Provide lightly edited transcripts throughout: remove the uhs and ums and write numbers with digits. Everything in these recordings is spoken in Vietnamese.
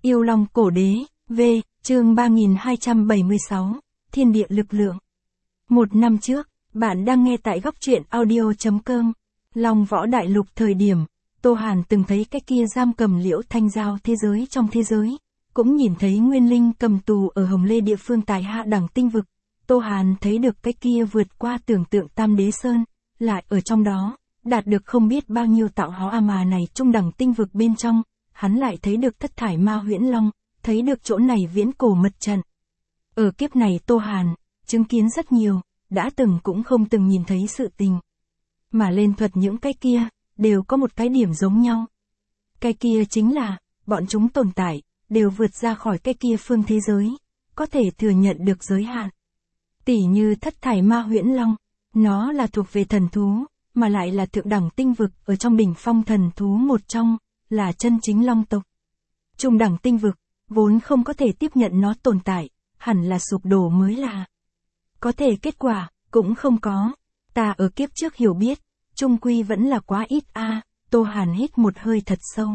Yêu Long Cổ Đế, V, chương 3276, Thiên địa lực lượng. Một năm trước, bạn đang nghe tại góc truyện audio.com. Long Võ Đại Lục thời điểm, Tô Hàn từng thấy cái kia giam cầm Liễu Thanh Giao thế giới trong thế giới, cũng nhìn thấy Nguyên Linh cầm tù ở Hồng Lê địa phương tài hạ đẳng tinh vực. Tô Hàn thấy được cái kia vượt qua tưởng tượng Tam Đế Sơn, lại ở trong đó, đạt được không biết bao nhiêu tạo hóa mà này trung đẳng tinh vực bên trong, hắn lại thấy được thất thải ma huyễn long, thấy được chỗ này viễn cổ mật trận. Ở kiếp này Tô Hàn, chứng kiến rất nhiều, đã từng cũng không từng nhìn thấy sự tình. Mà lên thuật những cái kia, đều có một cái điểm giống nhau. Cái kia chính là, bọn chúng tồn tại, đều vượt ra khỏi cái kia phương thế giới, có thể thừa nhận được giới hạn. Tỉ như thất thải ma huyễn long, nó là thuộc về thần thú, mà lại là thượng đẳng tinh vực ở trong đỉnh phong thần thú một trong, là chân chính long tộc. Trung đẳng tinh vực, vốn không có thể tiếp nhận nó tồn tại, hẳn là sụp đổ mới là. Có thể kết quả, cũng không có. Ta ở kiếp trước hiểu biết, trung quy vẫn là quá ít a. Tô Hàn hít một hơi thật sâu.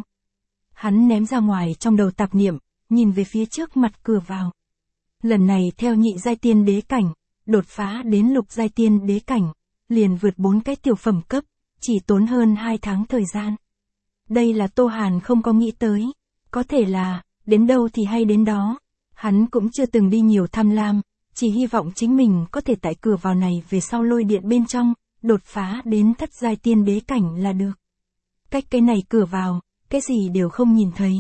Hắn ném ra ngoài trong đầu tạp niệm, nhìn về phía trước mặt cửa vào. Lần này theo nhị giai tiên đế cảnh, đột phá đến lục giai tiên đế cảnh, liền vượt 4 cái tiểu phẩm cấp, chỉ tốn hơn 2 tháng thời gian. Đây là Tô Hàn không có nghĩ tới, có thể là, đến đâu thì hay đến đó. Hắn cũng chưa từng đi nhiều tham lam, chỉ hy vọng chính mình có thể tại cửa vào này về sau lôi điện bên trong, đột phá đến thất giai tiên đế cảnh là được. Cách cái này cửa vào, cái gì đều không nhìn thấy.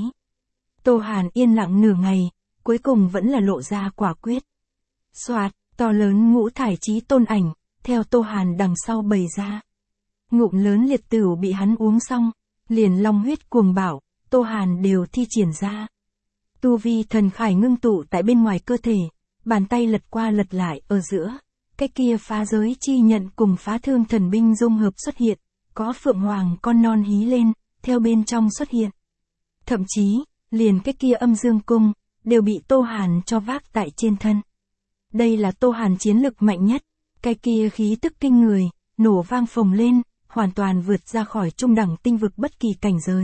Tô Hàn yên lặng nửa ngày, cuối cùng vẫn là lộ ra quả quyết. Soạt, to lớn ngũ thải chí tôn ảnh, theo Tô Hàn đằng sau bày ra. Ngụm lớn liệt tửu bị hắn uống xong, liền long huyết cuồng bạo, Tô Hàn đều thi triển ra. Tu vi thần khải ngưng tụ tại bên ngoài cơ thể, bàn tay lật qua lật lại ở giữa. Cái kia phá giới chi nhận cùng phá thương thần binh dung hợp xuất hiện, có phượng hoàng con non hí lên, theo bên trong xuất hiện. Thậm chí, liền cái kia âm dương cung, đều bị Tô Hàn cho vác tại trên thân. Đây là Tô Hàn chiến lực mạnh nhất, cái kia khí tức kinh người, nổ vang phồng lên, hoàn toàn vượt ra khỏi trung đẳng tinh vực bất kỳ cảnh giới.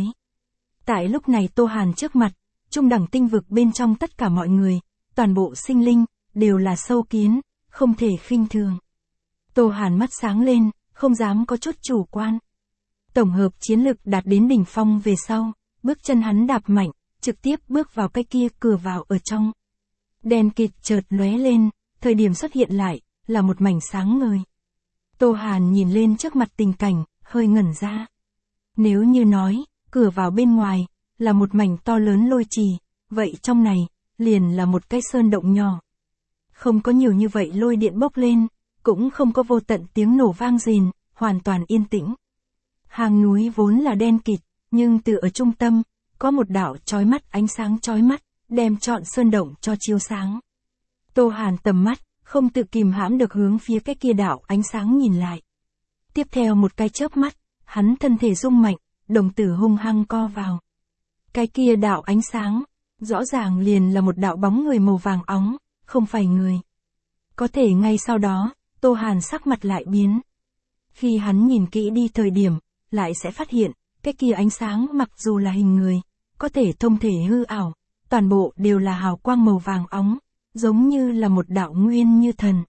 Tại lúc này Tô Hàn trước mặt, trung đẳng tinh vực bên trong tất cả mọi người, toàn bộ sinh linh, đều là sâu kiến, không thể khinh thường. Tô Hàn mắt sáng lên, không dám có chút chủ quan. Tổng hợp chiến lực đạt đến đỉnh phong về sau, bước chân hắn đạp mạnh, trực tiếp bước vào cái kia cửa vào ở trong. Đèn kịt chợt lóe lên, thời điểm xuất hiện lại, là một mảnh sáng ngời. Tô Hàn nhìn lên trước mặt tình cảnh, hơi ngẩn ra. Nếu như nói, cửa vào bên ngoài, là một mảnh to lớn lôi trì, vậy trong này, liền là một cái sơn động nhỏ. Không có nhiều như vậy lôi điện bốc lên, cũng không có vô tận tiếng nổ vang rền, hoàn toàn yên tĩnh. Hàng núi vốn là đen kịt, nhưng từ ở trung tâm, có một đạo chói mắt ánh sáng chói mắt, đem trọn sơn động cho chiếu sáng. Tô Hàn tầm mắt, không tự kìm hãm được hướng phía cái kia đạo ánh sáng nhìn lại. Tiếp theo một cái chớp mắt, hắn thân thể rung mạnh, đồng tử hung hăng co vào. Cái kia đạo ánh sáng, rõ ràng liền là một đạo bóng người màu vàng óng, không phải người. Có thể ngay sau đó, Tô Hàn sắc mặt lại biến. Khi hắn nhìn kỹ đi thời điểm, lại sẽ phát hiện, cái kia ánh sáng mặc dù là hình người, có thể thông thể hư ảo, toàn bộ đều là hào quang màu vàng óng, giống như là một đạo nguyên như thần.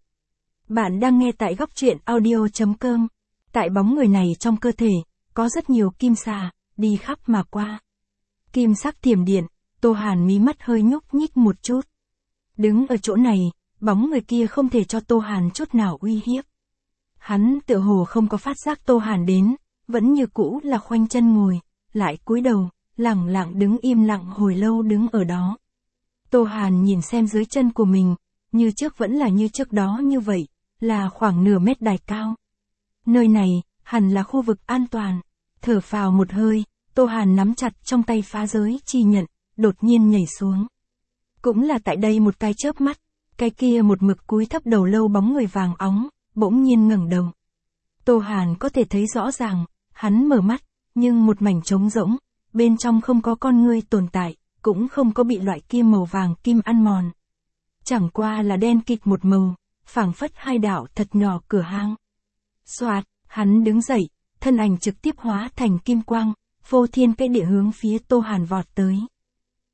Bạn đang nghe tại góc truyện audio.com. Tại bóng người này trong cơ thể, có rất nhiều kim xà, đi khắp mà qua. Kim sắc thiểm điện, Tô Hàn mí mắt hơi nhúc nhích một chút. Đứng ở chỗ này, bóng người kia không thể cho Tô Hàn chút nào uy hiếp. Hắn tựa hồ không có phát giác Tô Hàn đến, vẫn như cũ là khoanh chân ngồi, lại cúi đầu, lẳng lặng đứng im lặng hồi lâu đứng ở đó. Tô Hàn nhìn xem dưới chân của mình, như trước vẫn là như trước đó như vậy, là khoảng nửa mét đài cao. Nơi này, hẳn là khu vực an toàn. Thở phào một hơi, Tô Hàn nắm chặt trong tay phá giới chi nhận, đột nhiên nhảy xuống. Cũng là tại đây một cái chớp mắt, cái kia một mực cúi thấp đầu lâu bóng người vàng óng, bỗng nhiên ngẩng đầu. Tô Hàn có thể thấy rõ ràng, hắn mở mắt, nhưng một mảnh trống rỗng, bên trong không có con ngươi tồn tại, cũng không có bị loại kim màu vàng kim ăn mòn. Chẳng qua là đen kịt một màu, phảng phất hai đạo thật nhỏ cửa hang. Soạt, hắn đứng dậy, thân ảnh trực tiếp hóa thành kim quang, phô thiên cái địa hướng phía Tô Hàn vọt tới.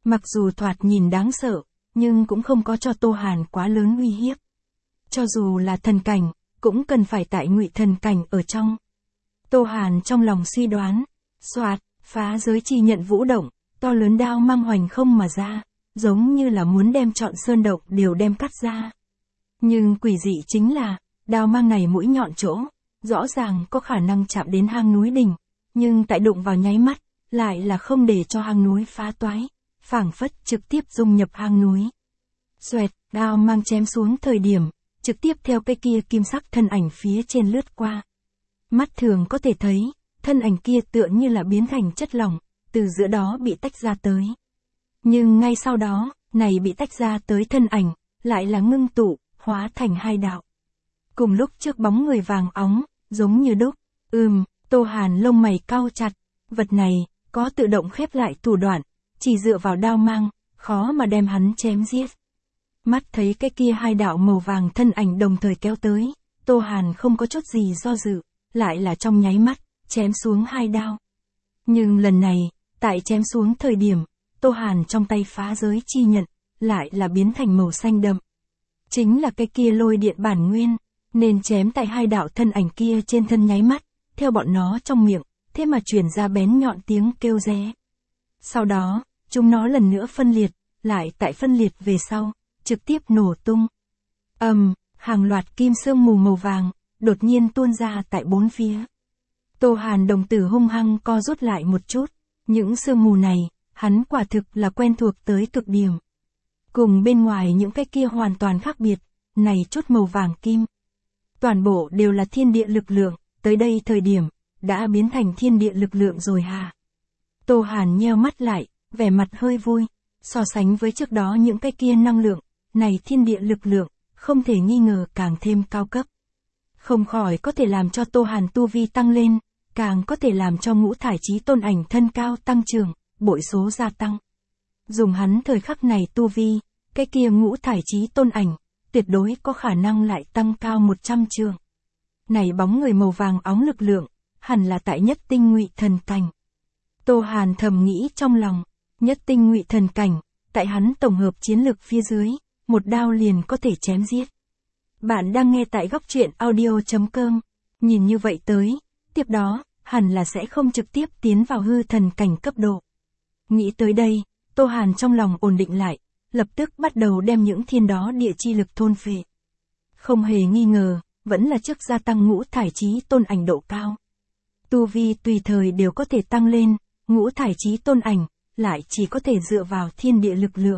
Mặc dù thoạt nhìn đáng sợ, nhưng cũng không có cho Tô Hàn quá lớn uy hiếp. Cho dù là thần cảnh, cũng cần phải tại ngụy thần cảnh ở trong. Tô Hàn trong lòng suy đoán, soạt, phá giới chi nhận vũ động, to lớn đao mang hoành không mà ra, giống như là muốn đem trọn sơn động đều đem cắt ra. Nhưng quỷ dị chính là, đao mang này mũi nhọn chỗ, rõ ràng có khả năng chạm đến hang núi đỉnh, nhưng tại đụng vào nháy mắt, lại là không để cho hang núi phá toái, phảng phất trực tiếp dung nhập hang núi. Xoẹt, đao mang chém xuống thời điểm, trực tiếp theo cái kia kim sắc thân ảnh phía trên lướt qua. Mắt thường có thể thấy, thân ảnh kia tựa như là biến thành chất lỏng, từ giữa đó bị tách ra tới. Nhưng ngay sau đó, này bị tách ra tới thân ảnh, lại là ngưng tụ, hóa thành hai đạo. Cùng lúc trước bóng người vàng óng, giống như đúc, Tô Hàn lông mày cau chặt, vật này, có tự động khép lại thủ đoạn, chỉ dựa vào đao mang, khó mà đem hắn chém giết. Mắt thấy cái kia hai đạo màu vàng thân ảnh đồng thời kéo tới, Tô Hàn không có chút gì do dự, lại là trong nháy mắt, chém xuống hai đao. Nhưng lần này, tại chém xuống thời điểm, Tô Hàn trong tay phá giới chi nhận, lại là biến thành màu xanh đậm. Chính là cái kia lôi điện bản nguyên, nên chém tại hai đạo thân ảnh kia trên thân nháy mắt, theo bọn nó trong miệng, thế mà truyền ra bén nhọn tiếng kêu ré. Sau đó, chúng nó lần nữa phân liệt, lại tại phân liệt về sau, trực tiếp nổ tung. Hàng loạt kim sương mù màu vàng, đột nhiên tuôn ra tại bốn phía. Tô Hàn đồng tử hung hăng co rút lại một chút, những sương mù này, hắn quả thực là quen thuộc tới cực điểm. Cùng bên ngoài những cái kia hoàn toàn khác biệt, này chút màu vàng kim. Toàn bộ đều là thiên địa lực lượng, tới đây thời điểm, đã biến thành thiên địa lực lượng rồi hả? Tô Hàn nheo mắt lại, vẻ mặt hơi vui, so sánh với trước đó những cái kia năng lượng, này thiên địa lực lượng, không thể nghi ngờ càng thêm cao cấp. Không khỏi có thể làm cho Tô Hàn tu vi tăng lên, càng có thể làm cho ngũ thải chí tôn ảnh thân cao tăng trưởng, bội số gia tăng. Dùng hắn thời khắc này tu vi, cái kia ngũ thải chí tôn ảnh, tuyệt đối có khả năng lại tăng cao 100 trượng. Này bóng người màu vàng óng lực lượng, hẳn là tại nhất tinh ngụy thần cảnh. Tô Hàn thầm nghĩ trong lòng, nhất tinh ngụy thần cảnh, tại hắn tổng hợp chiến lực phía dưới, một đao liền có thể chém giết. Bạn đang nghe tại góc truyện audio.com, nhìn như vậy tới, tiếp đó, hẳn là sẽ không trực tiếp tiến vào hư thần cảnh cấp độ. Nghĩ tới đây, Tô Hàn trong lòng ổn định lại, lập tức bắt đầu đem những thiên đó địa chi lực thôn phệ. Không hề nghi ngờ, vẫn là trước gia tăng ngũ thải chí tôn ảnh độ cao. Tu vi tùy thời đều có thể tăng lên, ngũ thải chí tôn ảnh, lại chỉ có thể dựa vào thiên địa lực lượng.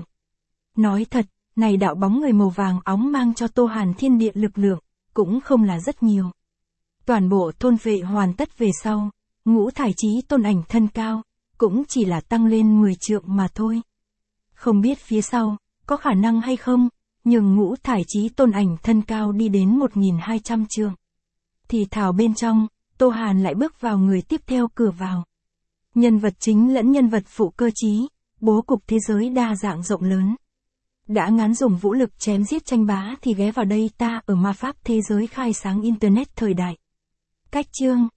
Nói thật, này đạo bóng người màu vàng óng mang cho Tô Hàn thiên địa lực lượng, cũng không là rất nhiều. Toàn bộ thôn phệ hoàn tất về sau, ngũ thải chí tôn ảnh thân cao, cũng chỉ là tăng lên 10 trượng mà thôi. Không biết phía sau, có khả năng hay không, nhưng ngũ thải chí tôn ảnh thân cao đi đến 1200 trượng. Thì thảo bên trong, Tô Hàn lại bước vào người tiếp theo cửa vào. Nhân vật chính lẫn nhân vật phụ cơ chí, bố cục thế giới đa dạng rộng lớn. Đã ngán dùng vũ lực chém giết tranh bá thì ghé vào đây ta ở ma pháp thế giới khai sáng internet thời đại. Cách chương